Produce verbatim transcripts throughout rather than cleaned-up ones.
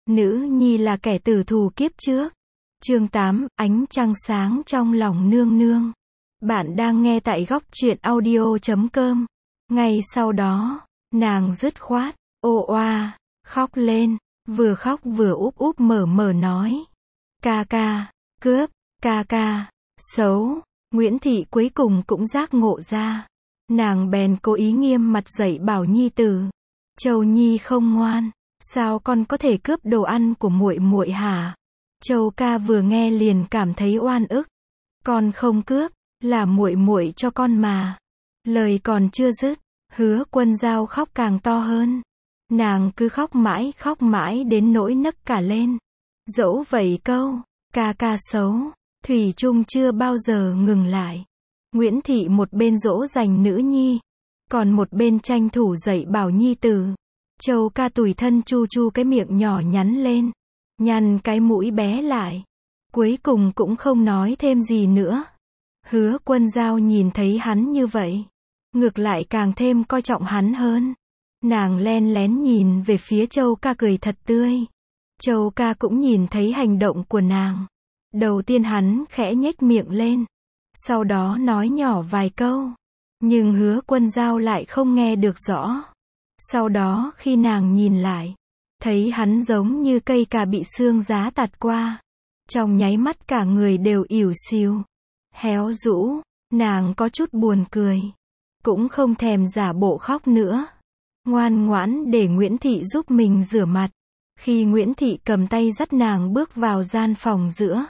Nữ nhi là kẻ tử thù kiếp trước. Chương tám, ánh trăng sáng trong lòng nương nương. Bạn đang nghe tại góc truyện audio chấm com. Ngay sau đó, nàng dứt khoát, ô oa, khóc lên, vừa khóc vừa úp úp mở mở nói. Ca ca, cướp, ca ca, xấu. Nguyễn Thị cuối cùng cũng giác ngộ ra. Nàng bèn cố ý nghiêm mặt dạy bảo nhi tử. Châu Nhi không ngoan, sao con có thể cướp đồ ăn của muội muội hả? Châu ca vừa nghe liền cảm thấy oan ức. Con không cướp, là muội muội cho con mà. Lời còn chưa dứt, Hứa Quân Dao khóc càng to hơn. Nàng cứ khóc mãi khóc mãi đến nỗi nấc cả lên. Dẫu vậy câu, ca ca xấu, thủy chung chưa bao giờ ngừng lại. Nguyễn Thị một bên dỗ dành nữ nhi, còn một bên tranh thủ dạy bảo nhi tử. Châu ca tủi thân chu chu cái miệng nhỏ nhắn lên, nhăn cái mũi bé lại. Cuối cùng cũng không nói thêm gì nữa. Hứa Quân Dao nhìn thấy hắn như vậy, ngược lại càng thêm coi trọng hắn hơn. Nàng len lén nhìn về phía Châu ca cười thật tươi. Châu ca cũng nhìn thấy hành động của nàng. Đầu tiên hắn khẽ nhếch miệng lên, sau đó nói nhỏ vài câu. Nhưng Hứa Quân Dao lại không nghe được rõ. Sau đó khi nàng nhìn lại, thấy hắn giống như cây cà bị sương giá tạt qua. Trong nháy mắt cả người đều ỉu xìu, héo rũ. Nàng có chút buồn cười, cũng không thèm giả bộ khóc nữa. Ngoan ngoãn để Nguyễn Thị giúp mình rửa mặt. Khi Nguyễn Thị cầm tay dắt nàng bước vào gian phòng giữa,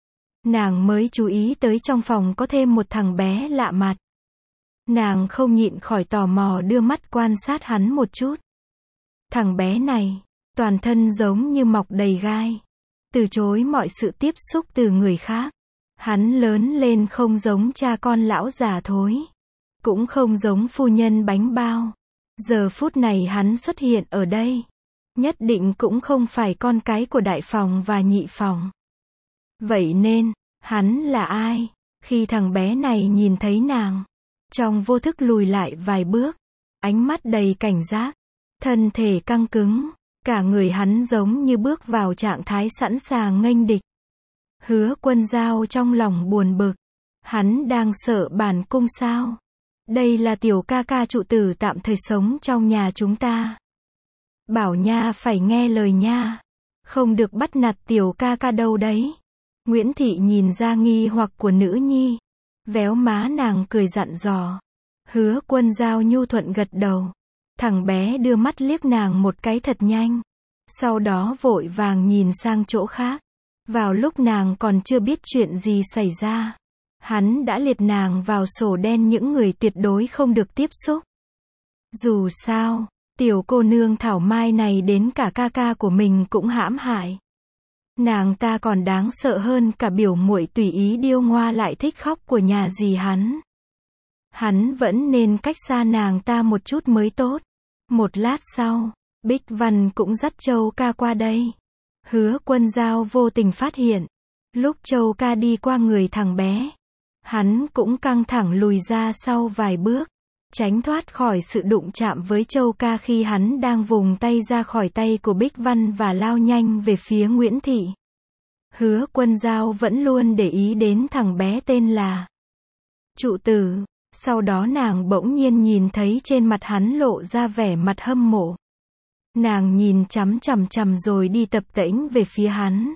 nàng mới chú ý tới trong phòng có thêm một thằng bé lạ mặt. Nàng không nhịn khỏi tò mò đưa mắt quan sát hắn một chút. Thằng bé này, toàn thân giống như mọc đầy gai, từ chối mọi sự tiếp xúc từ người khác. Hắn lớn lên không giống cha con lão già thối, cũng không giống phu nhân bánh bao. Giờ phút này hắn xuất hiện ở đây, nhất định cũng không phải con cái của đại phòng và nhị phòng. Vậy nên, hắn là ai? Khi thằng bé này nhìn thấy nàng, trong vô thức lùi lại vài bước, ánh mắt đầy cảnh giác, thân thể căng cứng, cả người hắn giống như bước vào trạng thái sẵn sàng nghênh địch. Hứa Quân Dao trong lòng buồn bực, hắn đang sợ bản cung sao? Đây là tiểu ca ca trụ tử tạm thời sống trong nhà chúng ta. Bảo nha phải nghe lời nha, không được bắt nạt tiểu ca ca đâu đấy. Nguyễn Thị nhìn ra nghi hoặc của nữ nhi, véo má nàng cười dặn dò. Hứa Quân Dao nhu thuận gật đầu. Thằng bé đưa mắt liếc nàng một cái thật nhanh, sau đó vội vàng nhìn sang chỗ khác. Vào lúc nàng còn chưa biết chuyện gì xảy ra, hắn đã liệt nàng vào sổ đen những người tuyệt đối không được tiếp xúc. Dù sao, tiểu cô nương thảo mai này đến cả ca ca của mình cũng hãm hại. Nàng ta còn đáng sợ hơn cả biểu muội tùy ý điêu ngoa lại thích khóc của nhà dì hắn. Hắn vẫn nên cách xa nàng ta một chút mới tốt. Một lát sau, Bích Văn cũng dắt Châu ca qua đây. Hứa Quân Dao vô tình phát hiện, lúc Châu ca đi qua người thằng bé, hắn cũng căng thẳng lùi ra sau vài bước, tránh thoát khỏi sự đụng chạm với Châu ca khi hắn đang vùng tay ra khỏi tay của Bích Văn và lao nhanh về phía Nguyễn Thị. Hứa Quân Dao vẫn luôn để ý đến thằng bé tên là Trụ Tử. Sau đó nàng bỗng nhiên nhìn thấy trên mặt hắn lộ ra vẻ mặt hâm mộ. Nàng nhìn chằm chằm chằm rồi đi tập tễnh về phía hắn.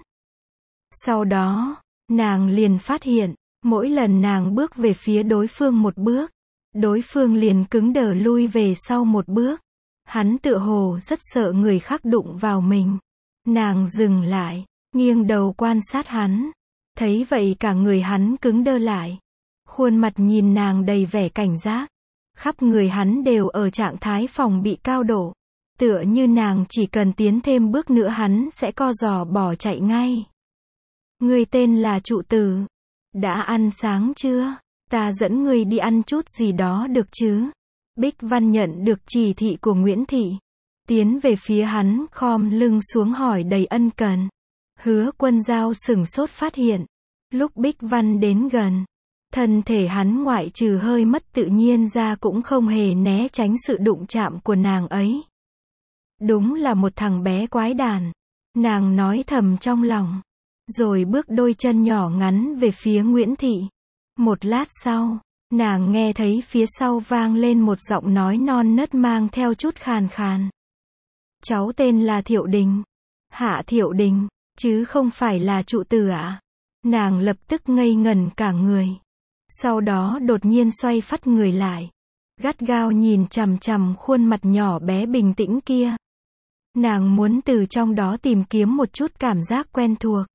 Sau đó, nàng liền phát hiện, mỗi lần nàng bước về phía đối phương một bước, đối phương liền cứng đờ lui về sau một bước. Hắn tựa hồ rất sợ người khác đụng vào mình. Nàng dừng lại, nghiêng đầu quan sát hắn. Thấy vậy cả người hắn cứng đơ lại. Khuôn mặt nhìn nàng đầy vẻ cảnh giác. Khắp người hắn đều ở trạng thái phòng bị cao độ. Tựa như nàng chỉ cần tiến thêm bước nữa hắn sẽ co giò bỏ chạy ngay. Người tên là Trụ Tử. Đã ăn sáng chưa? Ta dẫn người đi ăn chút gì đó được chứ? Bích Văn nhận được chỉ thị của Nguyễn Thị, tiến về phía hắn khom lưng xuống hỏi đầy ân cần. Hứa Quân Dao sửng sốt phát hiện, lúc Bích Văn đến gần, thân thể hắn ngoại trừ hơi mất tự nhiên ra cũng không hề né tránh sự đụng chạm của nàng ấy. Đúng là một thằng bé quái đản. Nàng nói thầm trong lòng. Rồi bước đôi chân nhỏ ngắn về phía Nguyễn Thị. Một lát sau, nàng nghe thấy phía sau vang lên một giọng nói non nớt mang theo chút khàn khàn. Cháu tên là Thiệu Đình. Hạ Thiệu Đình, chứ không phải là trụ tử ạ. À? Nàng lập tức ngây ngẩn cả người. Sau đó đột nhiên xoay phắt người lại. Gắt gao nhìn chằm chằm khuôn mặt nhỏ bé bình tĩnh kia. Nàng muốn từ trong đó tìm kiếm một chút cảm giác quen thuộc.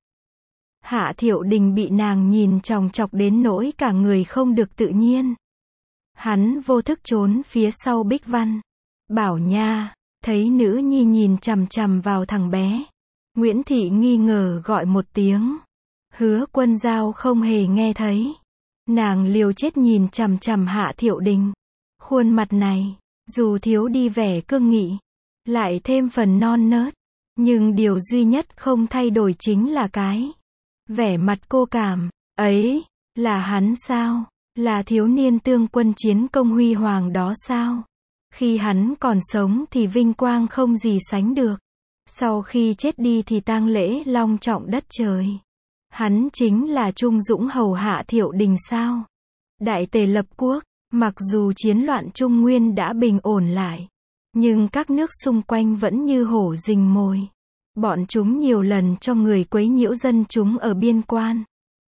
Hạ Thiệu Đình bị nàng nhìn chòng chọc đến nỗi cả người không được tự nhiên. Hắn vô thức trốn phía sau Bích Văn. Bảo nha, thấy nữ nhi nhìn chằm chằm vào thằng bé. Nguyễn Thị nghi ngờ gọi một tiếng. Hứa Quân Giao không hề nghe thấy. Nàng liều chết nhìn chằm chằm Hạ Thiệu Đình. Khuôn mặt này, dù thiếu đi vẻ cương nghị, lại thêm phần non nớt, nhưng điều duy nhất không thay đổi chính là cái vẻ mặt cô cảm. Ấy, là hắn sao? Là thiếu niên tương quân chiến công huy hoàng đó sao? Khi hắn còn sống thì vinh quang không gì sánh được. Sau khi chết đi thì tang lễ long trọng đất trời. Hắn chính là Trung Dũng hầu Hạ Thiệu Đình sao? Đại tề lập quốc, mặc dù chiến loạn Trung Nguyên đã bình ổn lại, nhưng các nước xung quanh vẫn như hổ rình mồi. Bọn chúng nhiều lần cho người quấy nhiễu dân chúng ở biên quan.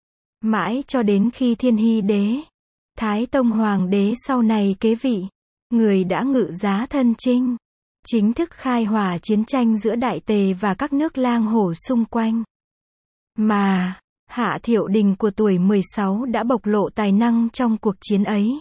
Mãi cho đến khi Thiên Hy đế, Thái Tông Hoàng đế sau này kế vị, người đã ngự giá thân chinh, chính thức khai hỏa chiến tranh giữa Đại Tề và các nước lang hổ xung quanh. Mà, Hạ Thiệu Đình của tuổi mười sáu đã bộc lộ tài năng trong cuộc chiến ấy.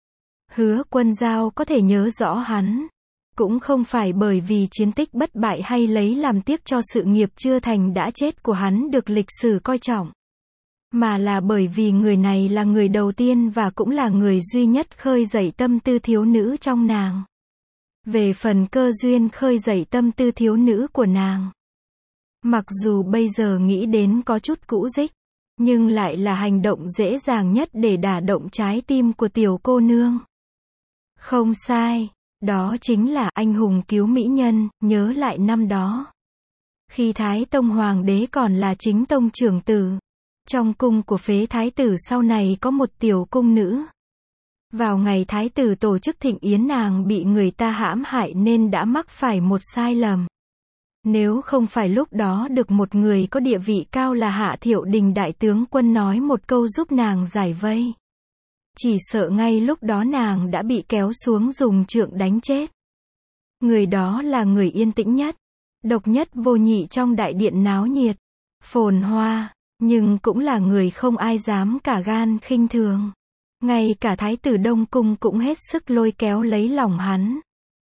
Hứa Quân Giao có thể nhớ rõ hắn, cũng không phải bởi vì chiến tích bất bại hay lấy làm tiếc cho sự nghiệp chưa thành đã chết của hắn được lịch sử coi trọng, mà là bởi vì người này là người đầu tiên và cũng là người duy nhất khơi dậy tâm tư thiếu nữ trong nàng. Về phần cơ duyên khơi dậy tâm tư thiếu nữ của nàng, mặc dù bây giờ nghĩ đến có chút cũ rích, nhưng lại là hành động dễ dàng nhất để đả động trái tim của tiểu cô nương. Không sai, đó chính là anh hùng cứu mỹ nhân. Nhớ lại năm đó, khi Thái Tông Hoàng đế còn là chính tông trưởng tử, trong cung của phế thái tử sau này có một tiểu cung nữ. Vào ngày thái tử tổ chức thịnh yến, nàng bị người ta hãm hại nên đã mắc phải một sai lầm. Nếu không phải lúc đó được một người có địa vị cao là Hạ Thiệu Đình đại tướng quân nói một câu giúp nàng giải vây, chỉ sợ ngay lúc đó nàng đã bị kéo xuống dùng trượng đánh chết. Người đó là người yên tĩnh nhất, độc nhất vô nhị trong đại điện náo nhiệt, phồn hoa, nhưng cũng là người không ai dám cả gan khinh thường. Ngay cả thái tử Đông Cung cũng hết sức lôi kéo lấy lòng hắn.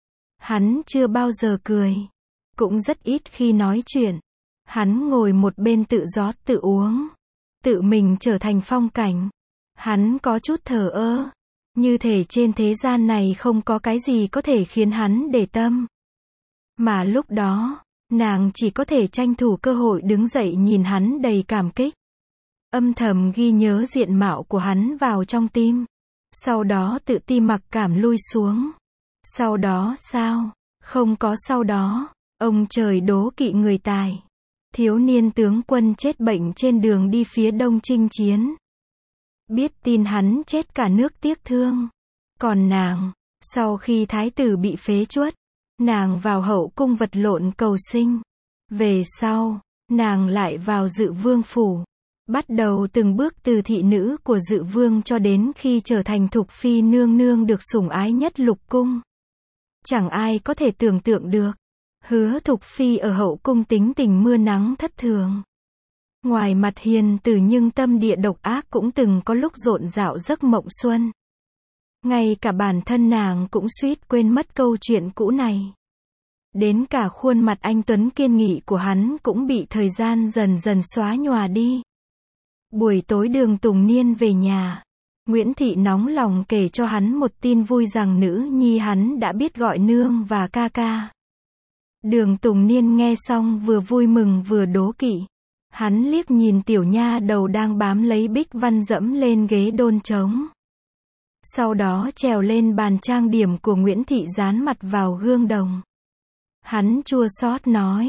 Hắn chưa bao giờ cười, cũng rất ít khi nói chuyện. Hắn ngồi một bên tự rót tự uống, tự mình trở thành phong cảnh. Hắn có chút thờ ơ, như thể trên thế gian này không có cái gì có thể khiến hắn để tâm. Mà lúc đó, nàng chỉ có thể tranh thủ cơ hội đứng dậy nhìn hắn đầy cảm kích. Âm thầm ghi nhớ diện mạo của hắn vào trong tim. Sau đó tự ti mặc cảm lui xuống. Sau đó sao? Không có sau đó. Ông trời đố kỵ người tài. Thiếu niên tướng quân chết bệnh trên đường đi phía đông chinh chiến. Biết tin hắn chết cả nước tiếc thương. Còn nàng, sau khi thái tử bị phế truất, nàng vào hậu cung vật lộn cầu sinh. Về sau, nàng lại vào Dự Vương phủ, bắt đầu từng bước từ thị nữ của Dự Vương cho đến khi trở thành Thục Phi nương nương được sủng ái nhất lục cung. Chẳng ai có thể tưởng tượng được, Hứa Thục Phi ở hậu cung tính tình mưa nắng thất thường. Ngoài mặt hiền từ nhưng tâm địa độc ác cũng từng có lúc rộn rạo giấc mộng xuân. Ngay cả bản thân nàng cũng suýt quên mất câu chuyện cũ này. Đến cả khuôn mặt anh tuấn kiên nghị của hắn cũng bị thời gian dần dần xóa nhòa đi. Buổi tối Đường Tùng Niên về nhà, Nguyễn Thị nóng lòng kể cho hắn một tin vui rằng nữ nhi hắn đã biết gọi nương và ca ca. Đường Tùng Niên nghe xong vừa vui mừng vừa đố kỵ. Hắn liếc nhìn tiểu nha đầu đang bám lấy Bích Văn dẫm lên ghế đôn trống. Sau đó trèo lên bàn trang điểm của Nguyễn Thị dán mặt vào gương đồng. Hắn chua xót nói,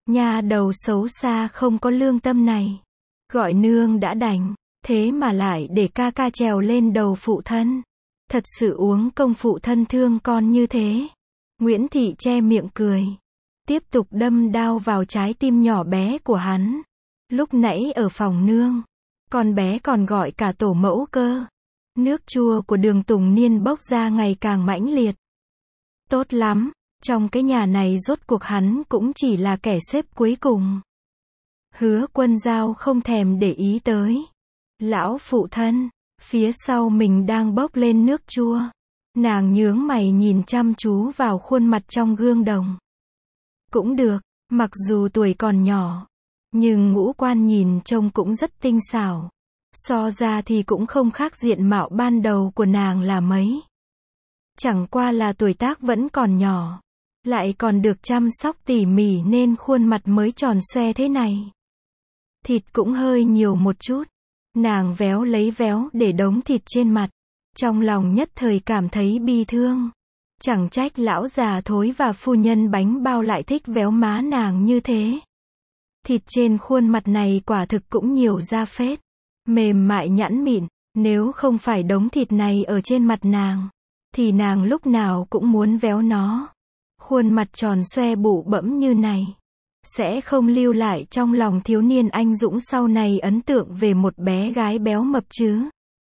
Nha đầu xấu xa không có lương tâm này. Gọi nương đã đành, thế mà lại để ca ca trèo lên đầu phụ thân. Thật sự uống công phụ thân thương con như thế. Nguyễn Thị che miệng cười. Tiếp tục đâm đao vào trái tim nhỏ bé của hắn. Lúc nãy ở phòng nương, con bé còn gọi cả tổ mẫu cơ. Nước chua của Đường Tùng Niên bốc ra ngày càng mãnh liệt. Tốt lắm, trong cái nhà này rốt cuộc hắn cũng chỉ là kẻ xếp cuối cùng. Hứa Quân Dao không thèm để ý tới. Lão phụ thân, phía sau mình đang bốc lên nước chua. Nàng nhướng mày nhìn chăm chú vào khuôn mặt trong gương đồng. Cũng được, mặc dù tuổi còn nhỏ, nhưng ngũ quan nhìn trông cũng rất tinh xảo. So ra thì cũng không khác diện mạo ban đầu của nàng là mấy. Chẳng qua là tuổi tác vẫn còn nhỏ, lại còn được chăm sóc tỉ mỉ nên khuôn mặt mới tròn xoe thế này. Thịt cũng hơi nhiều một chút. Nàng véo lấy véo để đống thịt trên mặt. Trong lòng nhất thời cảm thấy bi thương. Chẳng trách lão già thối và phu nhân bánh bao lại thích véo má nàng như thế. Thịt trên khuôn mặt này quả thực cũng nhiều da phết. Mềm mại nhẵn mịn. Nếu không phải đống thịt này ở trên mặt nàng, thì nàng lúc nào cũng muốn véo nó. Khuôn mặt tròn xoe bụ bẫm như này, sẽ không lưu lại trong lòng thiếu niên anh dũng sau này ấn tượng về một bé gái béo mập chứ.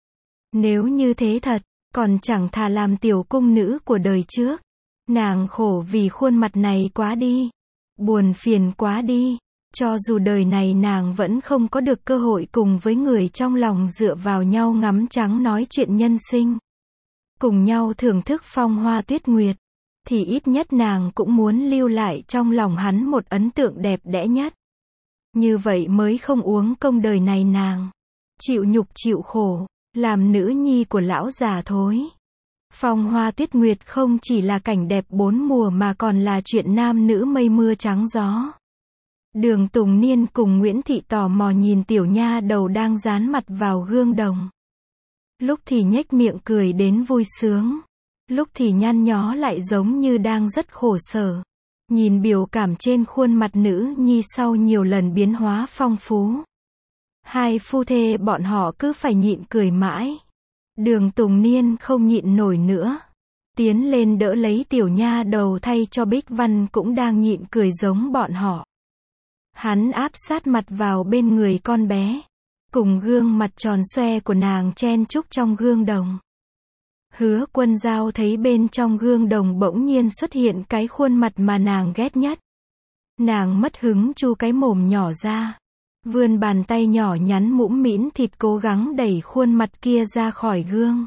Nếu như thế thật, còn chẳng thà làm tiểu cung nữ của đời trước. Nàng khổ vì khuôn mặt này quá đi. Buồn phiền quá đi. Cho dù đời này nàng vẫn không có được cơ hội cùng với người trong lòng dựa vào nhau ngắm trắng nói chuyện nhân sinh. Cùng nhau thưởng thức phong hoa tuyết nguyệt. Thì ít nhất nàng cũng muốn lưu lại trong lòng hắn một ấn tượng đẹp đẽ nhất. Như vậy mới không uống công đời này nàng. Chịu nhục chịu khổ, làm nữ nhi của lão già thối. Phong hoa tuyết nguyệt không chỉ là cảnh đẹp bốn mùa mà còn là chuyện nam nữ mây mưa trắng gió. Đường Tùng Niên cùng Nguyễn Thị tò mò nhìn tiểu nha đầu đang dán mặt vào gương đồng. Lúc thì nhếch miệng cười đến vui sướng. Lúc thì nhăn nhó lại giống như đang rất khổ sở. Nhìn biểu cảm trên khuôn mặt nữ nhi sau nhiều lần biến hóa phong phú. Hai phu thê bọn họ cứ phải nhịn cười mãi. Đường Tùng Niên không nhịn nổi nữa. Tiến lên đỡ lấy tiểu nha đầu thay cho Bích Văn cũng đang nhịn cười giống bọn họ. Hắn áp sát mặt vào bên người con bé. Cùng gương mặt tròn xoe của nàng chen chúc trong gương đồng. Hứa Quân Dao thấy bên trong gương đồng bỗng nhiên xuất hiện cái khuôn mặt mà nàng ghét nhất. Nàng mất hứng chu cái mồm nhỏ ra. Vươn bàn tay nhỏ nhắn mũm mĩn thịt cố gắng đẩy khuôn mặt kia ra khỏi gương.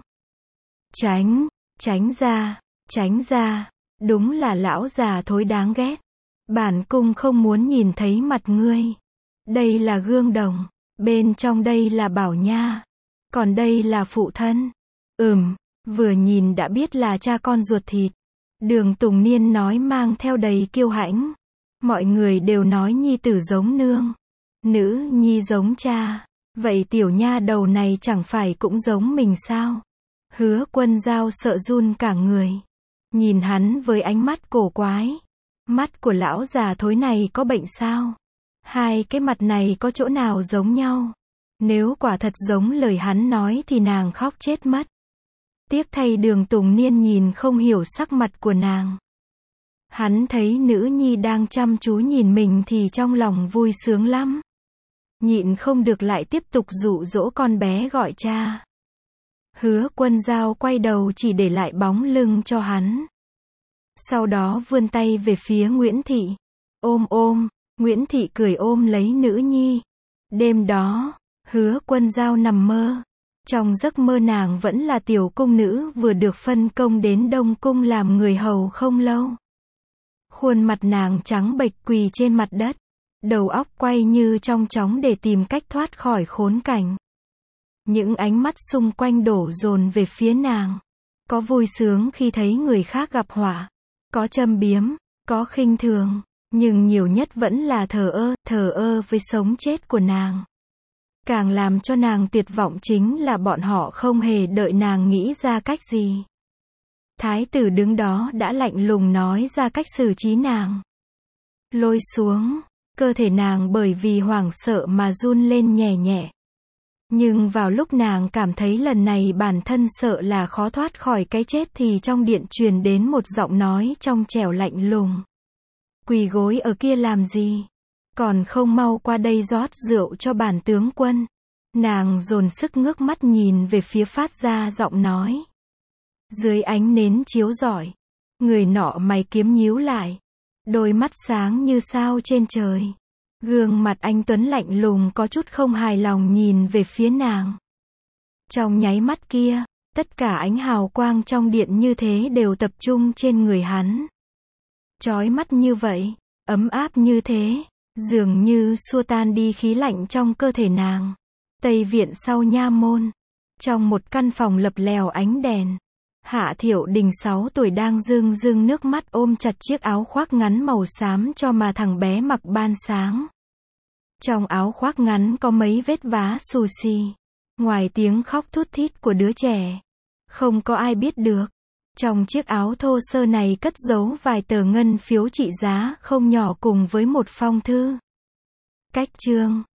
Tránh, tránh ra, tránh ra. Đúng là lão già thối đáng ghét. Bản cung không muốn nhìn thấy mặt ngươi. Đây là gương đồng. Bên trong đây là Bảo Nha. Còn đây là phụ thân. Ừm, vừa nhìn đã biết là cha con ruột thịt. Đường Tùng Niên nói mang theo đầy kiêu hãnh. Mọi người đều nói nhi tử giống nương. Nữ nhi giống cha. Vậy tiểu nha đầu này chẳng phải cũng giống mình sao? Hứa Quân Dao sợ run cả người. Nhìn hắn với ánh mắt cổ quái. Mắt của lão già thối này có bệnh sao? Hai cái mặt này có chỗ nào giống nhau? Nếu quả thật giống lời hắn nói thì nàng khóc chết mất. Tiếc thay Đường Tùng Niên nhìn không hiểu sắc mặt của nàng. Hắn thấy nữ nhi đang chăm chú nhìn mình thì trong lòng vui sướng lắm. Nhịn không được lại tiếp tục dụ dỗ con bé gọi cha. Hứa Quân Dao quay đầu chỉ để lại bóng lưng cho hắn. Sau đó vươn tay về phía Nguyễn Thị. Ôm ôm, Nguyễn Thị cười ôm lấy nữ nhi. Đêm đó, Hứa Quân Dao nằm mơ. Trong giấc mơ nàng vẫn là tiểu cung nữ vừa được phân công đến Đông Cung làm người hầu không lâu. Khuôn mặt nàng trắng bệch quỳ trên mặt đất. Đầu óc quay như trong chóng để tìm cách thoát khỏi khốn cảnh. Những ánh mắt xung quanh đổ dồn về phía nàng. Có vui sướng khi thấy người khác gặp họa. Có châm biếm, có khinh thường. Nhưng nhiều nhất vẫn là thờ ơ, thờ ơ với sống chết của nàng. Càng làm cho nàng tuyệt vọng chính là bọn họ không hề đợi nàng nghĩ ra cách gì. Thái tử đứng đó đã lạnh lùng nói ra cách xử trí nàng. Lôi xuống, Cơ thể nàng bởi vì hoảng sợ mà run lên nhẹ nhẹ. Nhưng vào lúc nàng cảm thấy lần này bản thân sợ là khó thoát khỏi cái chết thì trong điện truyền đến một giọng nói trong trẻo lạnh lùng. Quỳ gối ở kia làm gì? Còn không mau qua đây rót rượu cho bản tướng quân. Nàng dồn sức ngước mắt nhìn về phía phát ra giọng nói. Dưới ánh nến chiếu rọi, người nọ mày kiếm nhíu lại, đôi mắt sáng như sao trên trời. Gương mặt anh tuấn lạnh lùng có chút không hài lòng nhìn về phía nàng. Trong nháy mắt kia, tất cả ánh hào quang trong điện như thế đều tập trung trên người hắn. Chói mắt như vậy, ấm áp như thế, dường như xua tan đi khí lạnh trong cơ thể nàng. Tây viện sau nha môn, trong một căn phòng lập lèo ánh đèn, Hạ Thiệu Đình sáu tuổi đang rưng rưng nước mắt ôm chặt chiếc áo khoác ngắn màu xám cho mà thằng bé mặc ban sáng. Trong áo khoác ngắn có mấy vết vá xù xì. Ngoài tiếng khóc thút thít của đứa trẻ, không có ai biết được. Trong chiếc áo thô sơ này cất giấu vài tờ ngân phiếu trị giá không nhỏ cùng với một phong thư. Cách chương